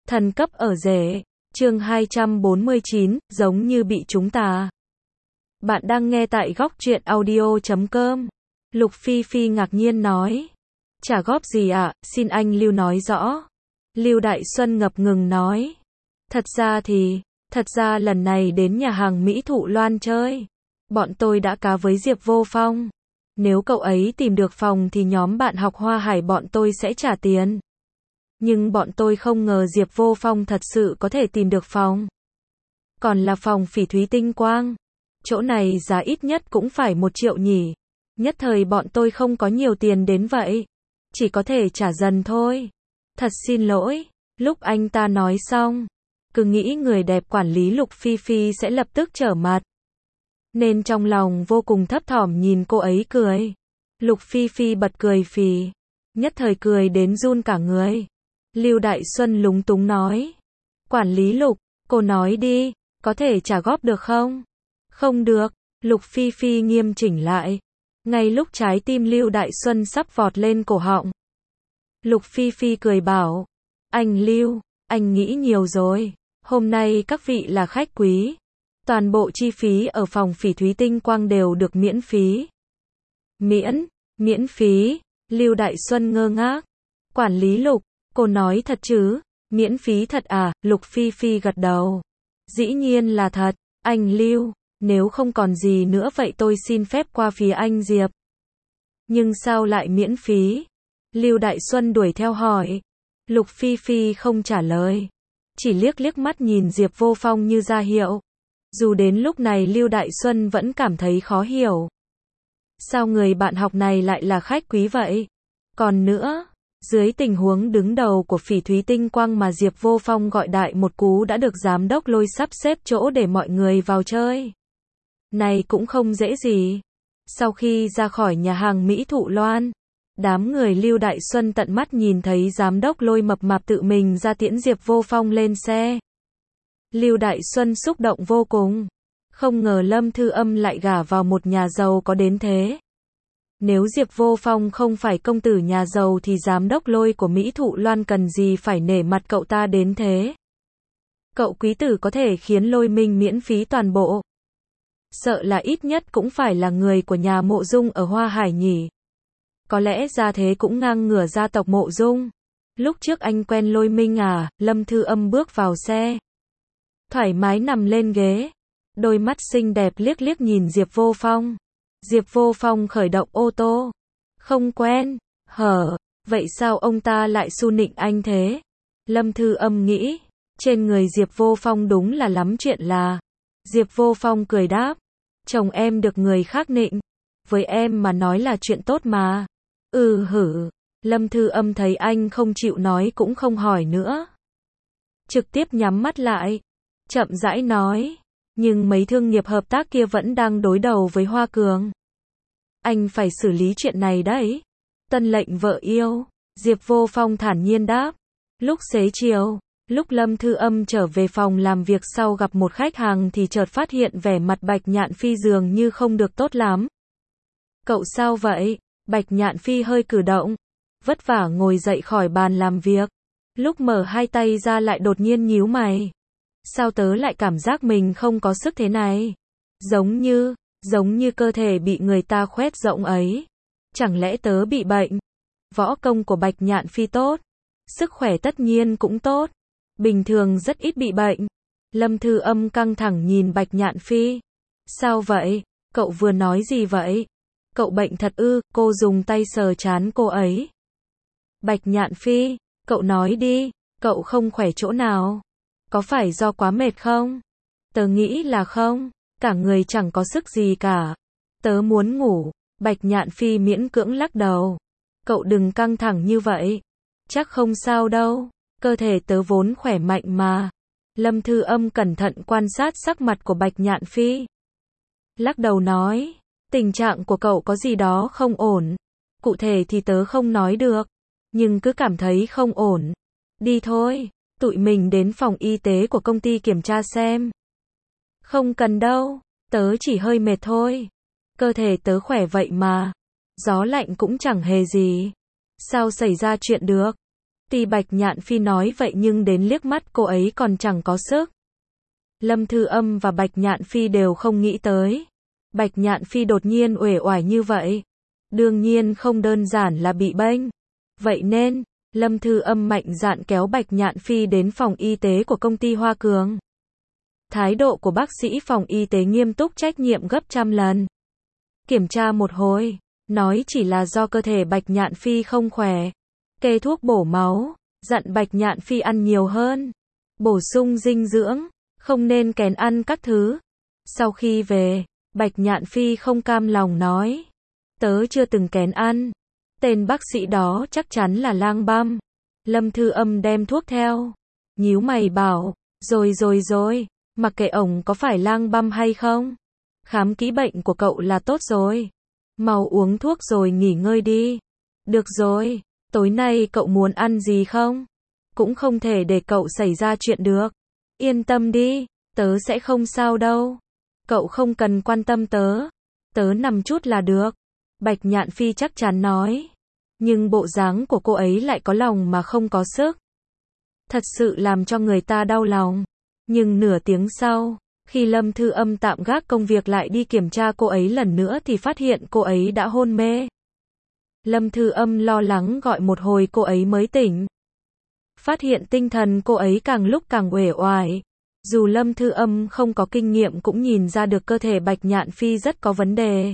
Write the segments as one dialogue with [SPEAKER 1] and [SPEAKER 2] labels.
[SPEAKER 1] Thần cấp ở rể. Chương 249, giống như bị chúng ta. Bạn đang nghe tại góc truyện audio.com. Lục Phi Phi ngạc nhiên nói. Trả góp gì ạ, xin anh Lưu nói rõ. Lưu Đại Xuân ngập ngừng nói. Thật ra lần này đến nhà hàng Mỹ Thụ Loan chơi. Bọn tôi đã cá với Diệp Vô Phong. Nếu cậu ấy tìm được phòng thì nhóm bạn học Hoa Hải bọn tôi sẽ trả tiền. Nhưng bọn tôi không ngờ Diệp Vô Phong thật sự có thể tìm được phòng. Còn là phòng Phỉ Thúy Tinh Quang. Chỗ này giá ít nhất cũng phải 1 triệu nhỉ. Nhất thời bọn tôi không có nhiều tiền đến vậy. Chỉ có thể trả dần thôi. Thật xin lỗi. Lúc anh ta nói xong, cứ nghĩ người đẹp quản lý Lục Phi Phi sẽ lập tức trở mặt. Nên trong lòng vô cùng thấp thỏm nhìn cô ấy cười. Lục Phi Phi bật cười phì. Nhất thời cười đến run cả người. Lưu Đại Xuân lúng túng nói. Quản lý Lục, cô nói đi, có thể trả góp được không? Không được, Lục Phi Phi nghiêm chỉnh lại. Ngay lúc trái tim Lưu Đại Xuân sắp vọt lên cổ họng. Lục Phi Phi cười bảo. Anh Lưu, anh nghĩ nhiều rồi. Hôm nay các vị là khách quý. Toàn bộ chi phí ở phòng Phỉ Thúy Tinh Quang đều được miễn phí. Miễn phí, Lưu Đại Xuân ngơ ngác. Quản lý Lục, cô nói thật chứ? Miễn phí thật à? Lục Phi Phi gật đầu. Dĩ nhiên là thật, anh Lưu, nếu không còn gì nữa vậy tôi xin phép qua phía anh Diệp. Nhưng sao lại miễn phí? Lưu Đại Xuân đuổi theo hỏi. Lục Phi Phi không trả lời. Chỉ liếc mắt nhìn Diệp Vô Phong như ra hiệu. Dù đến lúc này Lưu Đại Xuân vẫn cảm thấy khó hiểu. Sao người bạn học này lại là khách quý vậy? Còn nữa, dưới tình huống đứng đầu của Phỉ Thúy Tinh Quang mà Diệp Vô Phong gọi đại một cú đã được giám đốc Lôi sắp xếp chỗ để mọi người vào chơi. Này cũng không dễ gì. Sau khi ra khỏi nhà hàng Mỹ Thụ Loan, đám người Lưu Đại Xuân tận mắt nhìn thấy giám đốc Lôi mập mạp tự mình ra tiễn Diệp Vô Phong lên xe. Lưu Đại Xuân xúc động vô cùng. Không ngờ Lâm Thư Âm lại gả vào một nhà giàu có đến thế. Nếu Diệp Vô Phong không phải công tử nhà giàu thì giám đốc Lôi của Mỹ Thụ Loan cần gì phải nể mặt cậu ta đến thế. Cậu quý tử có thể khiến Lôi Minh miễn phí toàn bộ. Sợ là ít nhất cũng phải là người của nhà Mộ Dung ở Hoa Hải nhỉ. Có lẽ ra thế cũng ngang ngửa gia tộc Mộ Dung. Lúc trước anh quen Lôi Minh à? Lâm Thư Âm bước vào xe. Thoải mái nằm lên ghế. Đôi mắt xinh đẹp liếc nhìn Diệp Vô Phong. Diệp Vô Phong khởi động ô tô. Không quen. Vậy sao ông ta lại su nịnh anh thế? Lâm Thư Âm nghĩ. Trên người Diệp Vô Phong đúng là lắm chuyện là. Diệp Vô Phong cười đáp. Chồng em được người khác nịnh. Với em mà nói là chuyện tốt mà. Lâm Thư Âm thấy anh không chịu nói cũng không hỏi nữa. Trực tiếp nhắm mắt lại. Chậm rãi nói. Nhưng mấy thương nghiệp hợp tác kia vẫn đang đối đầu với Hoa Cường. Anh phải xử lý chuyện này đấy. Tân lệnh vợ yêu. Diệp Vô Phong thản nhiên đáp. Lúc xế chiều, lúc Lâm Thư Âm trở về phòng làm việc sau gặp một khách hàng thì chợt phát hiện vẻ mặt Bạch Nhạn Phi dường như không được tốt lắm. Cậu sao vậy? Bạch Nhạn Phi hơi cử động. Vất vả ngồi dậy khỏi bàn làm việc. Lúc mở hai tay ra lại đột nhiên nhíu mày. Sao tớ lại cảm giác mình không có sức thế này? Giống như cơ thể bị người ta khoét rỗng ấy. Chẳng lẽ tớ bị bệnh? Võ công của Bạch Nhạn Phi tốt. Sức khỏe tất nhiên cũng tốt. Bình thường rất ít bị bệnh. Lâm Thư Âm căng thẳng nhìn Bạch Nhạn Phi. Sao vậy? Cậu vừa nói gì vậy? Cậu bệnh thật ư? Cô dùng tay sờ trán cô ấy. Bạch Nhạn Phi, cậu nói đi, cậu không khỏe chỗ nào? Có phải do quá mệt không? Tớ nghĩ là không, cả người chẳng có sức gì cả. Tớ muốn ngủ. Bạch Nhạn Phi miễn cưỡng lắc đầu. Cậu đừng căng thẳng như vậy. Chắc không sao đâu, cơ thể tớ vốn khỏe mạnh mà. Lâm Thư Âm cẩn thận quan sát sắc mặt của Bạch Nhạn Phi. Lắc đầu nói, tình trạng của cậu có gì đó không ổn. Cụ thể thì tớ không nói được, nhưng cứ cảm thấy không ổn. Đi thôi. Tụi mình đến phòng y tế của công ty kiểm tra xem. Không cần đâu, tớ chỉ hơi mệt thôi. Cơ thể tớ khỏe vậy mà. Gió lạnh cũng chẳng hề gì. Sao xảy ra chuyện được? Tuy Bạch Nhạn Phi nói vậy nhưng đến liếc mắt cô ấy còn chẳng có sức. Lâm Thư Âm và Bạch Nhạn Phi đều không nghĩ tới. Bạch Nhạn Phi đột nhiên uể oải như vậy. Đương nhiên không đơn giản là bị bênh. Vậy nên, Lâm Thư Âm mạnh dạn kéo Bạch Nhạn Phi đến phòng y tế của công ty Hoa Cường. Thái độ của bác sĩ phòng y tế nghiêm túc trách nhiệm gấp trăm lần. Kiểm tra một hồi, nói chỉ là do cơ thể Bạch Nhạn Phi không khỏe. Kê thuốc bổ máu, dặn Bạch Nhạn Phi ăn nhiều hơn. Bổ sung dinh dưỡng, không nên kén ăn các thứ. Sau khi về, Bạch Nhạn Phi không cam lòng nói. Tớ chưa từng kén ăn. Tên bác sĩ đó chắc chắn là lang băm. Lâm Thư Âm đem thuốc theo. Nhíu mày bảo, rồi, mặc kệ ổng có phải lang băm hay không. Khám kỹ bệnh của cậu là tốt rồi. Mau uống thuốc rồi nghỉ ngơi đi. Được rồi, tối nay cậu muốn ăn gì không? Cũng không thể để cậu xảy ra chuyện được. Yên tâm đi, tớ sẽ không sao đâu. Cậu không cần quan tâm tớ. Tớ nằm chút là được. Bạch Nhạn Phi chắc chắn nói. Nhưng bộ dáng của cô ấy lại có lòng mà không có sức. Thật sự làm cho người ta đau lòng. Nhưng nửa tiếng sau, khi Lâm Thư Âm tạm gác công việc lại đi kiểm tra cô ấy lần nữa thì phát hiện cô ấy đã hôn mê. Lâm Thư Âm lo lắng gọi một hồi cô ấy mới tỉnh. Phát hiện tinh thần cô ấy càng lúc càng uể oải. Dù Lâm Thư Âm không có kinh nghiệm cũng nhìn ra được cơ thể Bạch Nhạn Phi rất có vấn đề.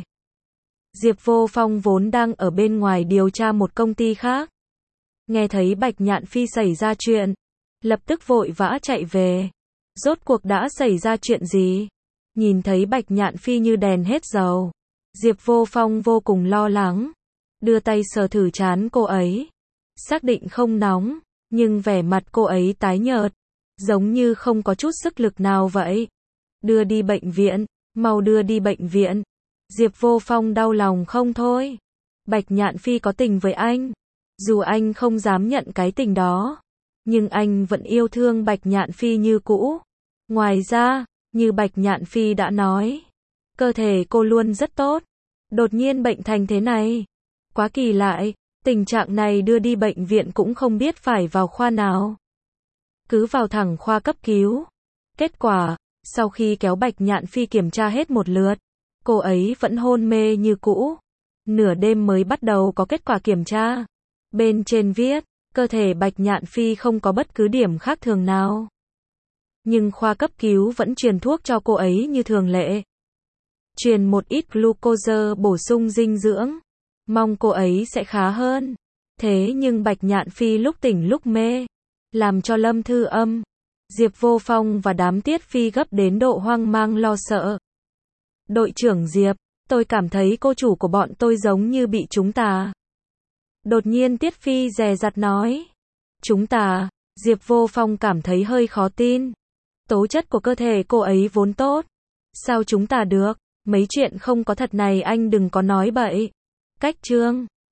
[SPEAKER 1] Diệp Vô Phong vốn đang ở bên ngoài điều tra một công ty khác. Nghe thấy Bạch Nhạn Phi xảy ra chuyện, lập tức vội vã chạy về. Rốt cuộc đã xảy ra chuyện gì? Nhìn thấy Bạch Nhạn Phi như đèn hết dầu. Diệp Vô Phong vô cùng lo lắng. Đưa tay sờ thử trán cô ấy. Xác định không nóng, nhưng vẻ mặt cô ấy tái nhợt. Giống như không có chút sức lực nào vậy. Đưa đi bệnh viện, mau đưa đi bệnh viện. Diệp Vô Phong đau lòng không thôi. Bạch Nhạn Phi có tình với anh. Dù anh không dám nhận cái tình đó, nhưng anh vẫn yêu thương Bạch Nhạn Phi như cũ. Ngoài ra, như Bạch Nhạn Phi đã nói, cơ thể cô luôn rất tốt. Đột nhiên bệnh thành thế này. Quá kỳ lạ, tình trạng này đưa đi bệnh viện cũng không biết phải vào khoa nào. Cứ vào thẳng khoa cấp cứu. Kết quả, sau khi kéo Bạch Nhạn Phi kiểm tra hết một lượt, cô ấy vẫn hôn mê như cũ. Nửa đêm mới bắt đầu có kết quả kiểm tra. Bên trên viết, cơ thể Bạch Nhạn Phi không có bất cứ điểm khác thường nào. Nhưng khoa cấp cứu vẫn truyền thuốc cho cô ấy như thường lệ. Truyền một ít glucose bổ sung dinh dưỡng. Mong cô ấy sẽ khá hơn. Thế nhưng Bạch Nhạn Phi lúc tỉnh lúc mê. Làm cho Lâm Thư Âm, Diệp Vô Phong và đám Tiết Phi gấp đến độ hoang mang lo sợ. Đội trưởng Diệp, tôi cảm thấy cô chủ của bọn tôi giống như bị chúng ta. Đột nhiên Tiết Phi dè dặt nói. Chúng ta, Diệp Vô Phong cảm thấy hơi khó tin. Tố chất của cơ thể cô ấy vốn tốt. Sao chúng ta được? Mấy chuyện không có thật này anh đừng có nói bậy. Cách chương